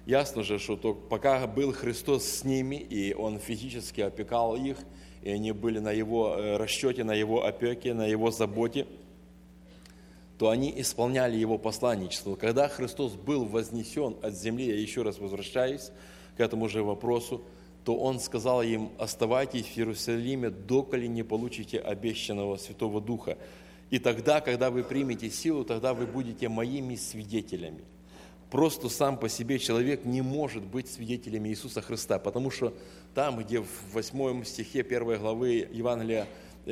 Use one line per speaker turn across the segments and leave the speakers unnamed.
ясно же, что пока был Христос с ними, и Он физически опекал их, и они были на Его расчете, на Его опеке, на Его заботе, то они исполняли Его посланничество. Когда Христос был вознесен от земли, я еще раз возвращаюсь к этому же вопросу, то Он сказал им: оставайтесь в Иерусалиме, доколе не получите обещанного Святого Духа. И тогда, когда вы примете силу, тогда вы будете моими свидетелями. Просто сам по себе человек не может быть свидетелем Иисуса Христа, потому что там, где в 8 стихе 1 главы Евангелия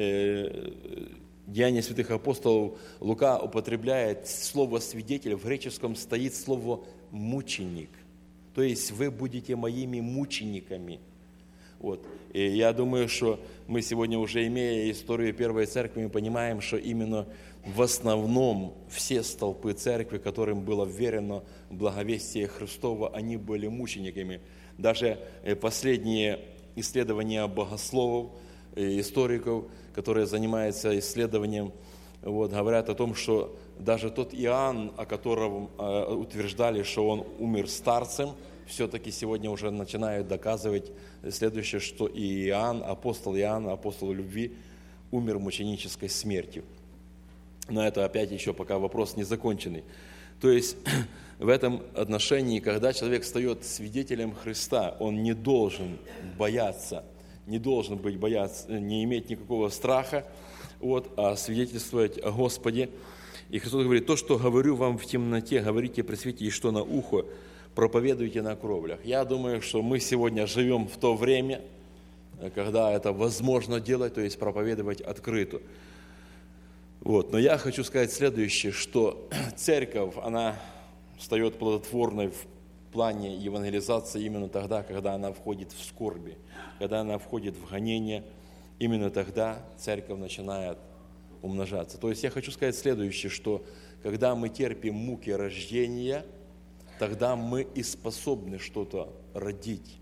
Деяния святых апостолов Лука употребляет слово «свидетель», в греческом стоит слово «мученик». То есть вы будете моими мучениками. Вот. И я думаю, что мы сегодня, уже имея историю Первой Церкви, мы понимаем, что именно в основном все столпы Церкви, которым было вверено благовестие Христово, они были мучениками. Даже последние исследования богословов, историков, которые занимаются исследованием, говорят о том, что даже тот Иоанн, о котором утверждали, что он умер старцем, все-таки сегодня уже начинают доказывать следующее, что и апостол Иоанн, апостол любви, умер мученической смертью. Но это опять еще пока вопрос не законченный. То есть в этом отношении, когда человек стает свидетелем Христа, он не должен бояться, не иметь никакого страха, а свидетельствовать о Господе. И Христос говорит: то, что говорю вам в темноте, говорите при свете, и что на ухо, проповедуйте на кровлях. Я думаю, что мы сегодня живем в то время, когда это возможно делать, то есть проповедовать открыто. Но я хочу сказать следующее, что церковь, она стает плодотворной в плане евангелизации именно тогда, когда она входит в скорби, когда она входит в гонение, именно тогда церковь начинает умножаться. То есть я хочу сказать следующее, что когда мы терпим муки рождения, тогда мы и способны что-то родить.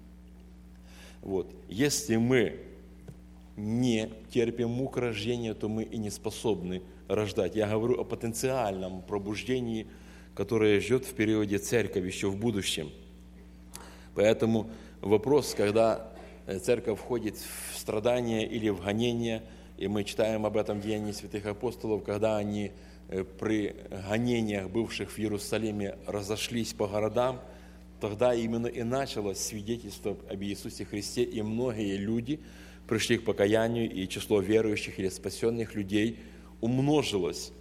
Если мы не терпим мук рождения, то мы и не способны рождать. Я говорю о потенциальном пробуждении, которое ждет в периоде церковь еще в будущем. Поэтому вопрос, когда церковь входит в страдания или в гонения, и мы читаем об этом в Деянии святых апостолов, когда они при гонениях, бывших в Иерусалиме, разошлись по городам, тогда именно и началось свидетельство об Иисусе Христе, и многие люди пришли к покаянию, и число верующих или спасенных людей умножилось.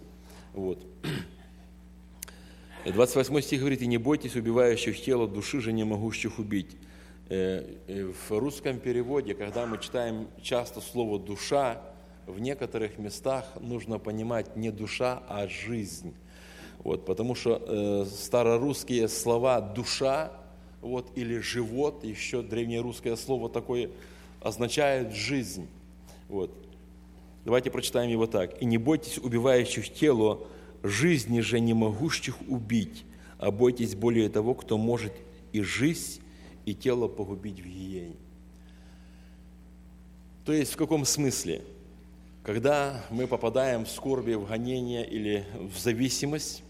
28 стих говорит: «И не бойтесь убивающих тело, души же не могущих убить». В русском переводе, когда мы читаем часто слово «душа», в некоторых местах нужно понимать не душа, а жизнь. Потому что старорусские слова «душа» или «живот», еще древнерусское слово такое, означает «жизнь». Давайте прочитаем его так. «И не бойтесь убивающих тело, жизни же не могущих убить, а бойтесь более того, кто может и жизнь, и тело погубить в гиене». То есть в каком смысле? Когда мы попадаем в скорби, в гонение или в зависимость,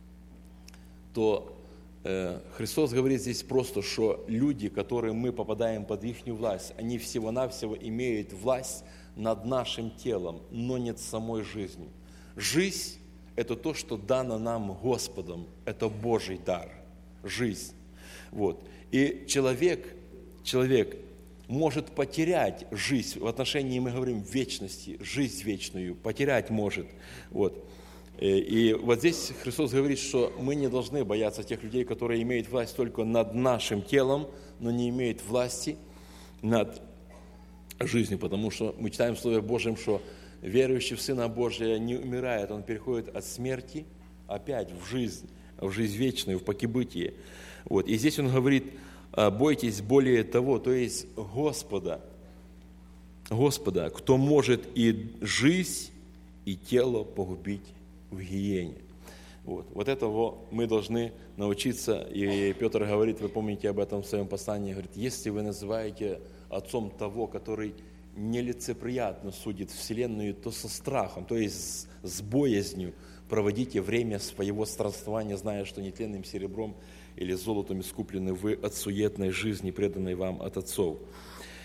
то Христос говорит здесь просто, что люди, которые мы попадаем под их власть, они всего-навсего имеют власть над нашим телом, но не над самой жизнью. Жизнь – это то, что дано нам Господом, это Божий дар, жизнь. И человек может потерять жизнь, в отношении, мы говорим, вечности, жизнь вечную, потерять может. И здесь Христос говорит, что мы не должны бояться тех людей, которые имеют власть только над нашим телом, но не имеют власти над жизнью, потому что мы читаем в Слове Божьем, что верующий в Сына Божия не умирает, он переходит от смерти опять в жизнь вечную, в покибытие. И здесь он говорит: бойтесь более того, то есть Господа, кто может и жизнь, и тело погубить в гиене. Этого мы должны научиться. И Петр говорит, вы помните об этом в своем послании, говорит: если вы называете отцом того, который нелицеприятно судит вселенную, то со страхом, то есть с боязнью проводите время своего странствования, зная, что нетленным серебром или золотом искуплены вы от суетной жизни, преданной вам от отцов.